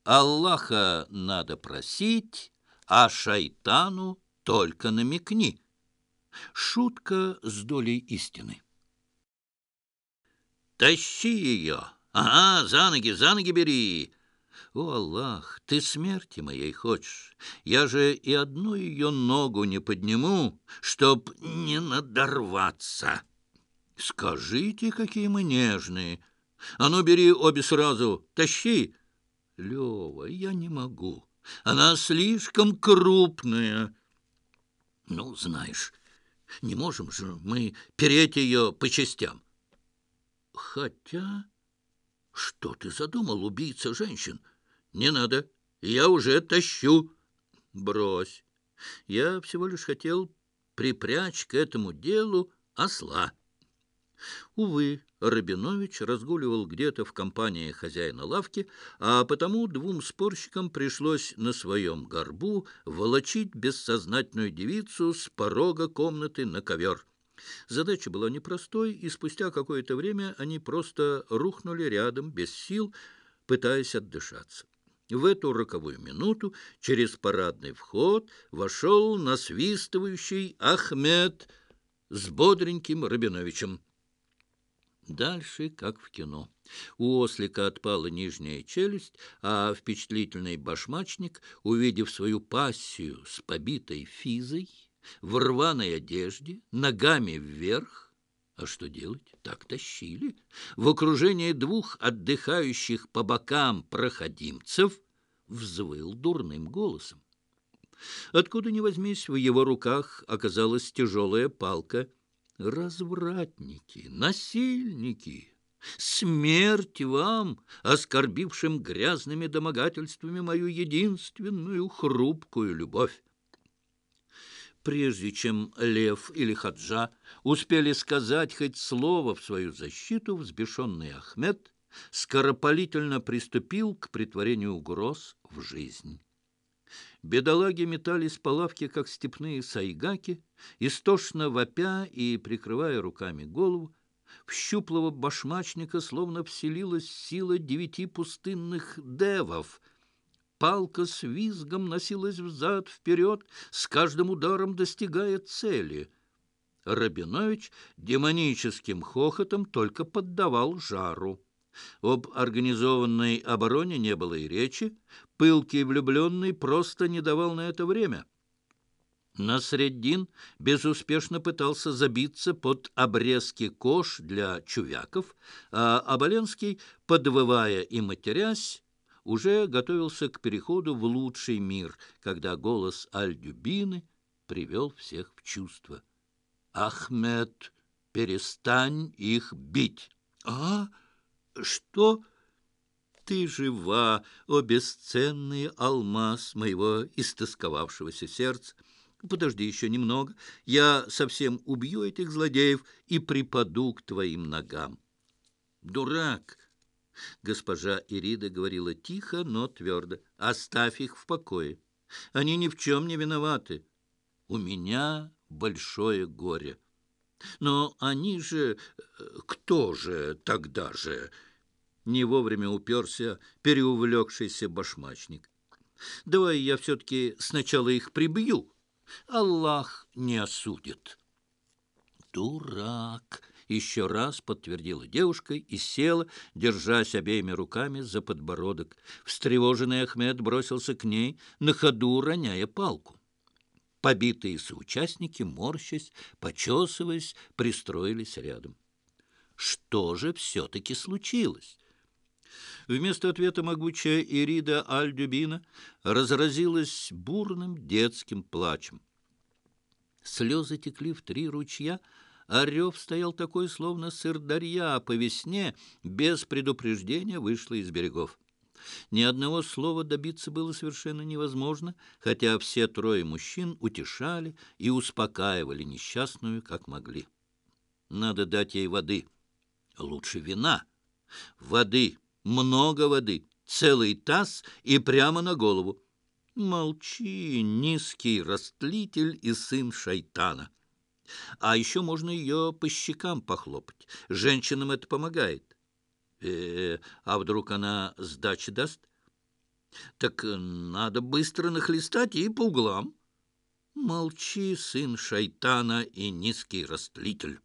Аллаха надо просить, а шайтану только намекни. Шутка с долей истины. Тащи ее! Ага, за ноги бери! О, Аллах, ты смерти моей хочешь. Я же и одну ее ногу не подниму, чтоб не надорваться. Скажите, какие мы нежные. А ну, бери обе сразу, тащи. Лева, я не могу. Она слишком крупная. Ну, знаешь, не можем же мы переть ее по частям. Хотя, что ты задумал, убийца женщин? Не надо, я уже тащу. Брось, я всего лишь хотел припрячь к этому делу осла. Увы, Рабинович разгуливал где-то в компании хозяина лавки, а потому двум спорщикам пришлось на своем горбу волочить бессознательную девицу с порога комнаты на ковер. Задача была непростой, и спустя какое-то время они просто рухнули рядом, без сил, пытаясь отдышаться. В эту роковую минуту через парадный вход вошел насвистывающий Ахмед с бодреньким Рабиновичем. Дальше, как в кино. У ослика отпала нижняя челюсть, а впечатлительный башмачник, увидев свою пассию с побитой физой, в рваной одежде, ногами вверх, а что делать? Так тащили. В окружении двух отдыхающих по бокам проходимцев взвыл дурным голосом. Откуда ни возьмись, в его руках оказалась тяжелая палка. Развратники, насильники! Смерть вам, оскорбившим грязными домогательствами мою единственную хрупкую любовь! Прежде чем Лев или Хаджа успели сказать хоть слово в свою защиту, взбешенный Ахмед скоропалительно приступил к претворению угроз в жизнь. Бедолаги метались по лавке, как степные сайгаки, истошно вопя и прикрывая руками голову. В щуплого башмачника словно вселилась сила 9 пустынных девов. Палка с визгом носилась взад-вперед, с каждым ударом достигая цели. Рабинович демоническим хохотом только поддавал жару. Об организованной обороне не было и речи. Пылкий влюбленный просто не давал на это время. Насреддин безуспешно пытался забиться под обрезки кож для чувяков, а Оболенский, подвывая и матерясь, уже готовился к переходу в лучший мир, когда голос Аль-Дюбины привел всех в чувство. «Ахмед, перестань их бить!» «А? Что? Ты жива, о бесценный алмаз моего истосковавшегося сердца! Подожди еще немного, я совсем убью этих злодеев и припаду к твоим ногам». «Дурак!» Госпожа Ирида говорила тихо, но твердо. «Оставь их в покое. Они ни в чем не виноваты. У меня большое горе». «Но они же... Кто же тогда же?» Не вовремя уперся переувлекшийся башмачник. «Давай я все-таки сначала их прибью. Аллах не осудит». «Дурак!» — еще раз подтвердила девушка и села, держась обеими руками за подбородок. Встревоженный Ахмед бросился к ней, на ходу роняя палку. Побитые соучастники, морщась, почесываясь, пристроились рядом. Что же все-таки случилось? Вместо ответа могучая Ирида Аль-Дюбина разразилась бурным детским плачем. Слезы текли в 3 ручья, а рев стоял такой, словно сырдарья по весне без предупреждения вышла из берегов. Ни одного слова добиться было совершенно невозможно, хотя все 3 мужчин утешали и успокаивали несчастную, как могли. Надо дать ей воды, лучше вина. Воды, много воды, целый таз и прямо на голову. Молчи, низкий растлитель и сын шайтана. А еще можно ее по щекам похлопать. Женщинам это помогает. А вдруг она сдачи даст? Так надо быстро нахлестать и по углам. Молчи, сын шайтана и низкий растлитель.